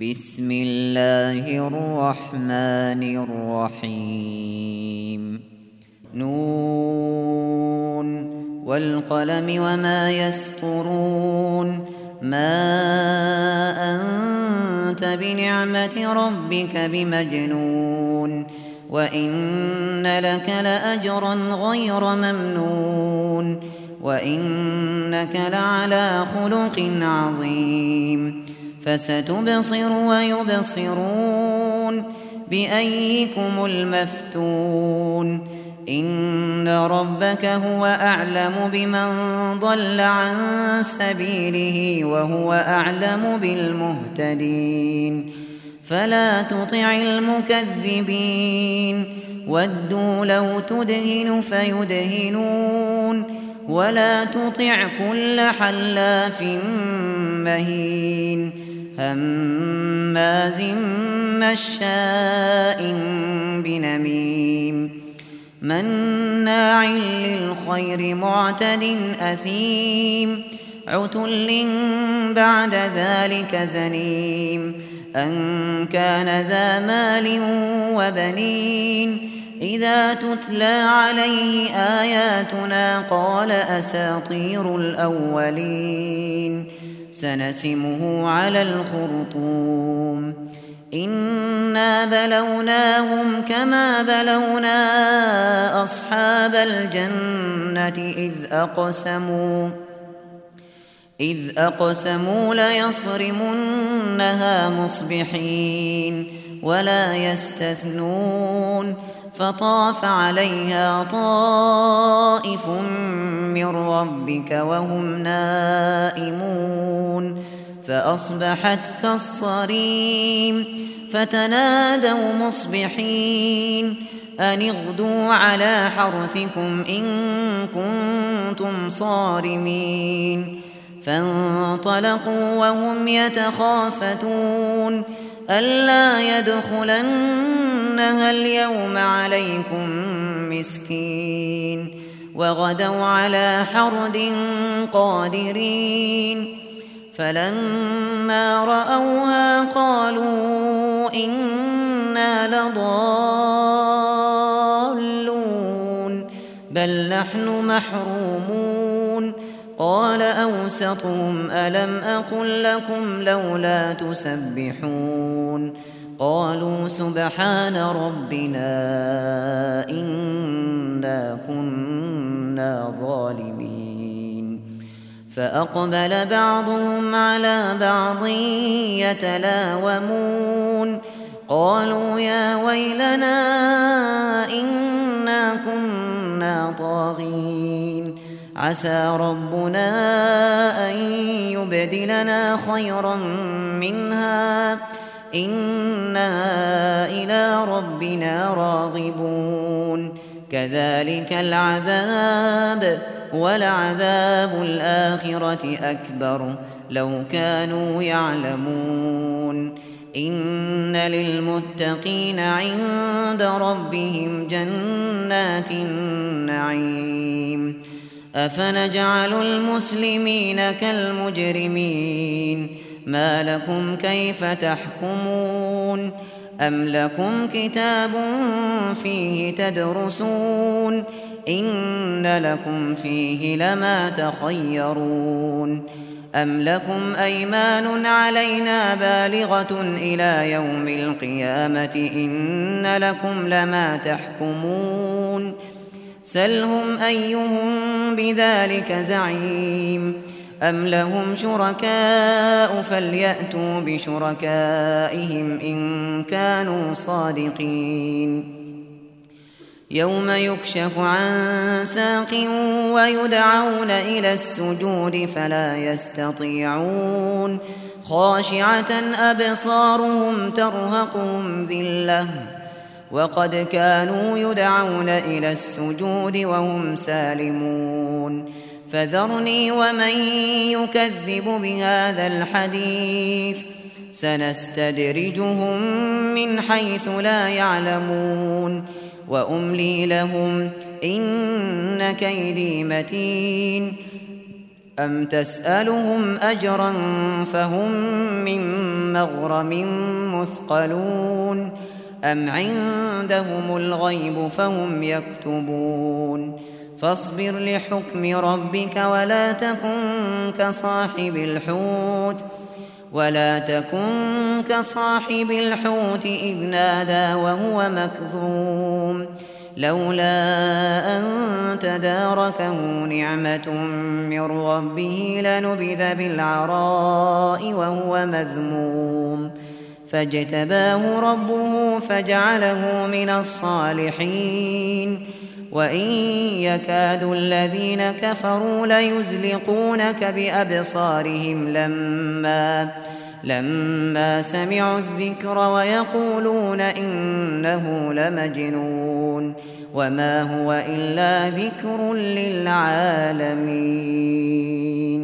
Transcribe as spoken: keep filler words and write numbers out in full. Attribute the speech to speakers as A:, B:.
A: بسم الله الرحمن الرحيم نون والقلم وما يسطرون ما أنت بنعمة ربك بمجنون وإن لك لأجرا غير ممنون وإنك لعلى خلق عظيم فستبصر ويبصرون بأيكم المفتون إن ربك هو أعلم بمن ضل عن سبيله وهو أعلم بالمهتدين فلا تطع المكذبين ودوا لو تدهن فيدهنون ولا تطع كل حلاف مهين هماز مشاء بنميم مناع للخير معتد أثيم عتل بعد ذلك زنيم أن كان ذا مال وبنين إذا تتلى عليه آياتنا قال أساطير الأولين سنسمه على الخرطوم إنا بلوناهم كما بلونا أصحاب الجنة إذ أقسموا إذ أقسموا ليصرمنها مصبحين ولا يستثنون فطاف عليها طائف من ربك وهم نائمون فأصبحت كالصريم فتنادوا مصبحين أن اغدوا على حرثكم إن كنتم صارمين فانطلقوا وهم يتخافتون ألا يدخلنها اليوم عليكم مسكين وغدوا على حرد قادرين فلما رأوها قالوا إنا لضالون بل نحن محرومون قال أوسطهم ألم أقل لكم لولا تسبحون قالوا سبحان ربنا إنا كنا ظالمين فأقبل بعضهم على بعض يتلاومون قالوا يا ويلنا إنا كنا طاغين عسى ربنا أن يبدلنا خيرا منها إنا إلى ربنا راغبون كذلك العذاب ولعذاب الآخرة أكبر لو كانوا يعلمون إن للمتقين عند ربهم جنات النعيم أفنجعل المسلمين كالمجرمين ما لكم كيف تحكمون أم لكم كتاب فيه تدرسون إن لكم فيه لما تخيرون أم لكم أيمان علينا بالغة إلى يوم القيامة إن لكم لما تحكمون سلهم أيهم بذلك زعيم أم لهم شركاء فليأتوا بشركائهم إن كانوا صادقين يوم يكشف عن ساق ويدعون إلى السجود فلا يستطيعون خاشعة أبصارهم ترهقهم ذلة وقد كانوا يدعون إلى السجود وهم سالمون فذرني ومن يكذب بهذا الحديث سنستدرجهم من حيث لا يعلمون وأملي لهم إن كيدي متين أم تسألهم أجرا فهم من مغرم مثقلون أم عندهم الغيب فهم يكتبون فاصبر لحكم ربك ولا تكن كصاحب الحوت ولا تكن كصاحب الحوت إذ نادى وهو مكظوم لولا أن تداركه نعمة من ربه لنبذ بالعراء وهو مذموم فاجتباه ربه فجعله من الصالحين وإن يكاد الذين كفروا ليزلقونك بأبصارهم لما لما سمعوا الذكر ويقولون إنه لمجنون وما هو إلا ذكر للعالمين.